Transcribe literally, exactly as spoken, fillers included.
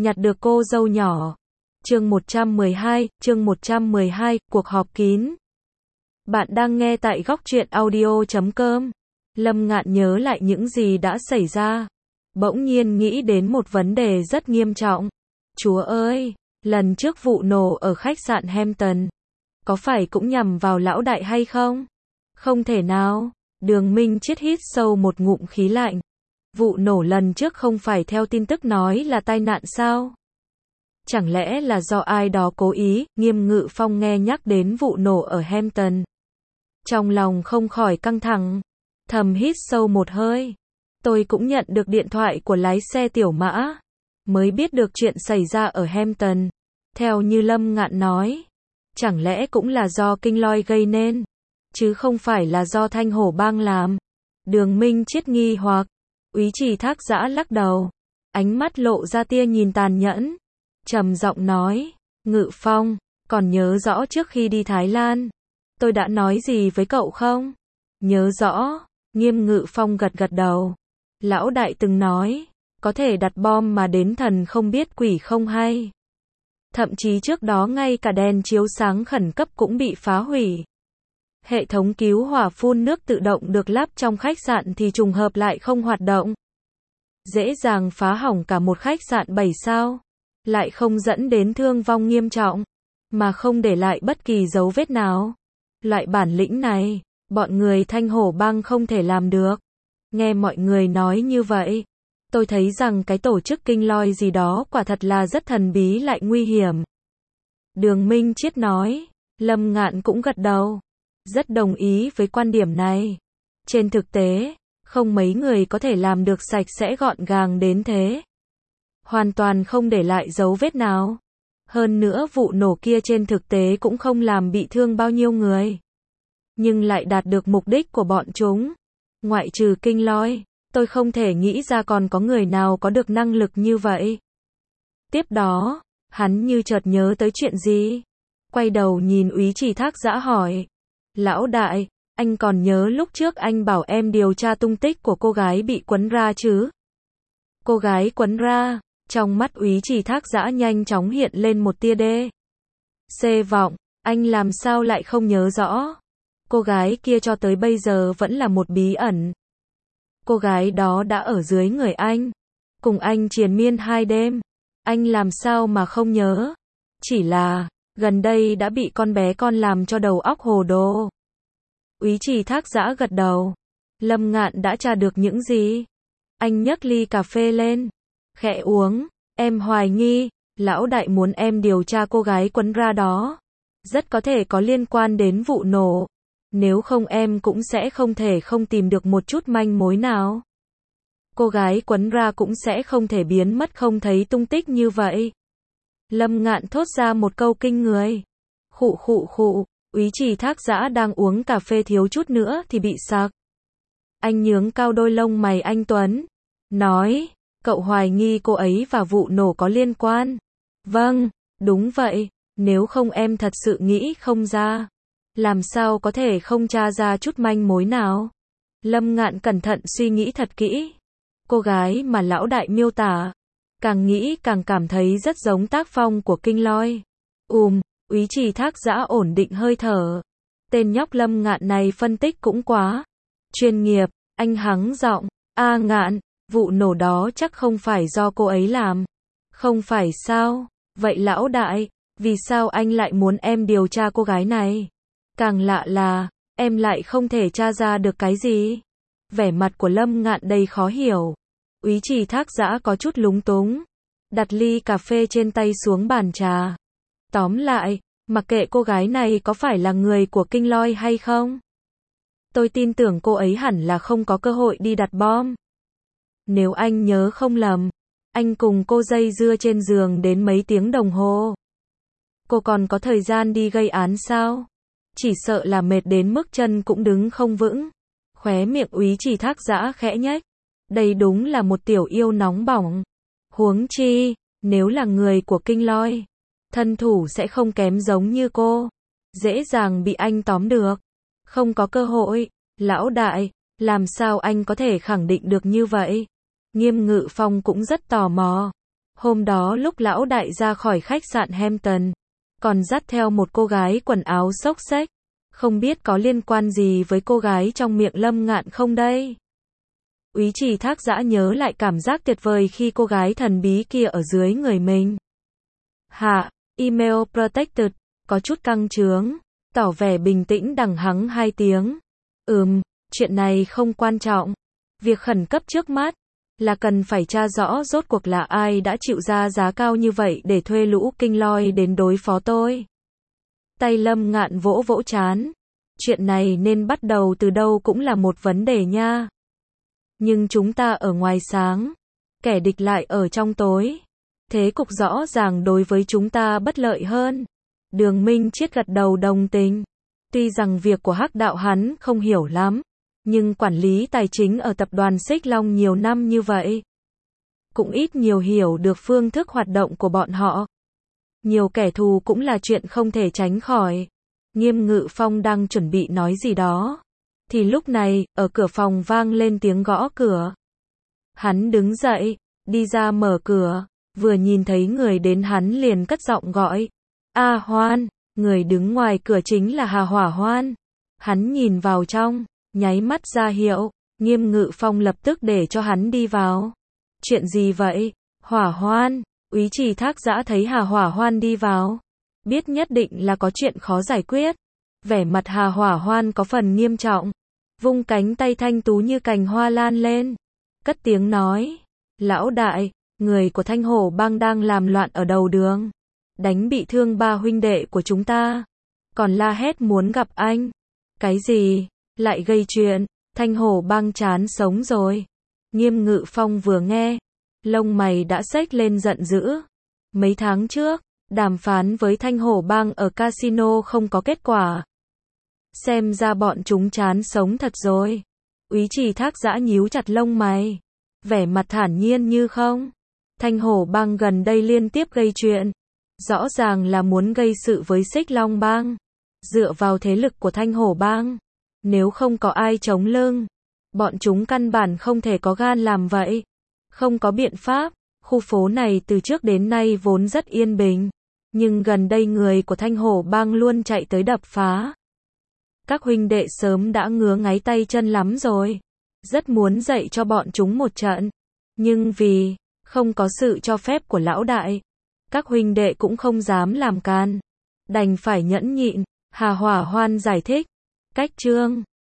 nhặt được cô dâu nhỏ. Chương một trăm mười hai, chương một trăm mười hai, cuộc họp kín. Bạn đang nghe tại góc truyện audio chấm com. Lâm Ngạn nhớ lại những gì đã xảy ra. Bỗng nhiên nghĩ đến một vấn đề rất nghiêm trọng. Chúa ơi, lần trước vụ nổ ở khách sạn Hampton, có phải cũng nhằm vào lão đại hay không? Không thể nào. Đường Minh Chiết hít sâu một ngụm khí lạnh. Vụ nổ lần trước không phải theo tin tức nói là tai nạn sao? Chẳng lẽ là do ai đó cố ý? Nghiêm Ngự Phong nghe nhắc đến vụ nổ ở Hampton, trong lòng không khỏi căng thẳng, thầm hít sâu một hơi. Tôi cũng nhận được điện thoại của lái xe Tiểu Mã, mới biết được chuyện xảy ra ở Hampton. Theo như Lâm Ngạn nói, chẳng lẽ cũng là do Kinh Lôi gây nên, chứ không phải là do Thanh Hổ Bang làm? Đường Minh Chiết nghi hoặc. Úy Trì Thác Dã lắc đầu, ánh mắt lộ ra tia nhìn tàn nhẫn, trầm giọng nói, Ngự Phong, còn nhớ rõ trước khi đi Thái Lan, tôi đã nói gì với cậu không? Nhớ rõ. Nghiêm Ngự Phong gật gật đầu. Lão đại từng nói, có thể đặt bom mà đến thần không biết quỷ không hay. Thậm chí trước đó ngay cả đèn chiếu sáng khẩn cấp cũng bị phá hủy. Hệ thống cứu hỏa phun nước tự động được lắp trong khách sạn thì trùng hợp lại không hoạt động. Dễ dàng phá hỏng cả một khách sạn bảy sao, lại không dẫn đến thương vong nghiêm trọng, mà không để lại bất kỳ dấu vết nào. Loại bản lĩnh này, bọn người Thanh Hổ Bang không thể làm được. Nghe mọi người nói như vậy, tôi thấy rằng cái tổ chức Kinh Lôi gì đó quả thật là rất thần bí lại nguy hiểm. Đường Minh Chiết nói. Lâm Ngạn cũng gật đầu, rất đồng ý với quan điểm này. Trên thực tế, không mấy người có thể làm được sạch sẽ gọn gàng đến thế. Hoàn toàn không để lại dấu vết nào. Hơn nữa vụ nổ kia trên thực tế cũng không làm bị thương bao nhiêu người, nhưng lại đạt được mục đích của bọn chúng. Ngoại trừ Kinh Lôi, tôi không thể nghĩ ra còn có người nào có được năng lực như vậy. Tiếp đó, hắn như chợt nhớ tới chuyện gì, quay đầu nhìn Úy Trì Thác Dã hỏi, lão đại, anh còn nhớ lúc trước anh bảo em điều tra tung tích của cô gái bị quấn ra chứ? Cô gái quấn ra. Trong mắt Úy Trì Thác Dã nhanh chóng hiện lên một tia đê xê vọng, anh làm sao lại không nhớ rõ? Cô gái kia cho tới bây giờ vẫn là một bí ẩn. Cô gái đó đã ở dưới người anh, cùng anh triền miên hai đêm. Anh làm sao mà không nhớ? Chỉ là, gần đây đã bị con bé con làm cho đầu óc hồ đồ. Úy Trì Thác Dã gật đầu. Lâm Ngạn đã tra được những gì? Anh nhấc ly cà phê lên, khẽ uống. Em hoài nghi, lão đại muốn em điều tra cô gái quấn ra đó. Rất có thể có liên quan đến vụ nổ. Nếu không em cũng sẽ không thể không tìm được một chút manh mối nào. Cô gái quấn ra cũng sẽ không thể biến mất không thấy tung tích như vậy. Lâm Ngạn thốt ra một câu kinh người. Khụ khụ khụ, Úy Trì Thác Dã đang uống cà phê thiếu chút nữa thì bị sặc. Anh nhướng cao đôi lông mày anh tuấn, nói, cậu hoài nghi cô ấy và vụ nổ có liên quan? Vâng, đúng vậy, nếu không em thật sự nghĩ không ra. Làm sao có thể không tra ra chút manh mối nào? Lâm Ngạn cẩn thận suy nghĩ thật kỹ. Cô gái mà lão đại miêu tả, càng nghĩ càng cảm thấy rất giống tác phong của Kinh Lôi. Ùm, Úy Trì Thác Dã ổn định hơi thở. Tên nhóc Lâm Ngạn này phân tích cũng quá chuyên nghiệp. Anh hắng giọng, a Ngạn, vụ nổ đó chắc không phải do cô ấy làm. Không phải sao? Vậy lão đại, vì sao anh lại muốn em điều tra cô gái này? Càng lạ là, em lại không thể tra ra được cái gì? Vẻ mặt của Lâm Ngạn đầy khó hiểu. Úy Trì Thác Dã có chút lúng túng, đặt ly cà phê trên tay xuống bàn trà. Tóm lại, mặc kệ cô gái này có phải là người của Kinh Lôi hay không, tôi tin tưởng cô ấy hẳn là không có cơ hội đi đặt bom. Nếu anh nhớ không lầm, anh cùng cô dây dưa trên giường đến mấy tiếng đồng hồ. Cô còn có thời gian đi gây án sao? Chỉ sợ là mệt đến mức chân cũng đứng không vững. Khóe miệng Úy Trì Thác Dã khẽ nhếch. Đây đúng là một tiểu yêu nóng bỏng. Huống chi, nếu là người của Kinh Lôi, thân thủ sẽ không kém giống như cô. Dễ dàng bị anh tóm được. Không có cơ hội. Lão đại, làm sao anh có thể khẳng định được như vậy? Nghiêm Ngự Phong cũng rất tò mò. Hôm đó lúc lão đại ra khỏi khách sạn Hampton, còn dắt theo một cô gái quần áo xốc xếch, không biết có liên quan gì với cô gái trong miệng Lâm Ngạn không đây? Úy Trì Thác Dã nhớ lại cảm giác tuyệt vời khi cô gái thần bí kia ở dưới người mình. Hạ, email protected, có chút căng trướng, tỏ vẻ bình tĩnh đằng hắng hai tiếng. Ừm, chuyện này không quan trọng. Việc khẩn cấp trước mắt là cần phải tra rõ rốt cuộc là ai đã chịu ra giá cao như vậy để thuê lũ kinh lôi đến đối phó tôi. Tay Lâm Ngạn vỗ vỗ trán. Chuyện này nên bắt đầu từ đâu cũng là một vấn đề nha. Nhưng chúng ta ở ngoài sáng, kẻ địch lại ở trong tối. Thế cục rõ ràng đối với chúng ta bất lợi hơn. Đường Minh Chiết gật đầu đồng tình. Tuy rằng việc của Hắc Đạo hắn không hiểu lắm, nhưng quản lý tài chính ở tập đoàn Xích Long nhiều năm như vậy, cũng ít nhiều hiểu được phương thức hoạt động của bọn họ. Nhiều kẻ thù cũng là chuyện không thể tránh khỏi. Nghiêm Ngự Phong đang chuẩn bị nói gì đó, thì lúc này, ở cửa phòng vang lên tiếng gõ cửa. Hắn đứng dậy, đi ra mở cửa, vừa nhìn thấy người đến hắn liền cất giọng gọi. A Hoan, người đứng ngoài cửa chính là Hà Hỏa Hoan. Hắn nhìn vào trong, nháy mắt ra hiệu, Nghiêm Ngự Phong lập tức để cho hắn đi vào. Chuyện gì vậy? Hỏa Hoan, Úy Trì Thác Dã thấy Hà Hỏa Hoan đi vào, biết nhất định là có chuyện khó giải quyết. Vẻ mặt Hà Hỏa Hoan có phần nghiêm trọng, vung cánh tay thanh tú như cành hoa lan lên, cất tiếng nói, lão đại, người của Thanh Hổ Bang đang làm loạn ở đầu đường, đánh bị thương ba huynh đệ của chúng ta, còn la hét muốn gặp anh. Cái gì? Lại gây chuyện? Thanh Hổ Bang chán sống rồi. Nghiêm Ngự Phong vừa nghe, lông mày đã xếch lên giận dữ. Mấy tháng trước, đàm phán với Thanh Hổ Bang ở casino không có kết quả. Xem ra bọn chúng chán sống thật rồi. Úy Trì Thác Dã nhíu chặt lông mày, vẻ mặt thản nhiên như không. Thanh Hổ Bang gần đây liên tiếp gây chuyện, rõ ràng là muốn gây sự với Xích Long Bang. Dựa vào thế lực của Thanh Hổ Bang, nếu không có ai chống lưng, bọn chúng căn bản không thể có gan làm vậy. Không có biện pháp, khu phố này từ trước đến nay vốn rất yên bình, nhưng gần đây người của Thanh Hổ Bang luôn chạy tới đập phá. Các huynh đệ sớm đã ngứa ngáy tay chân lắm rồi, rất muốn dạy cho bọn chúng một trận, nhưng vì không có sự cho phép của lão đại, các huynh đệ cũng không dám làm can, đành phải nhẫn nhịn. Hà Hỏa Hoan giải thích, cách trương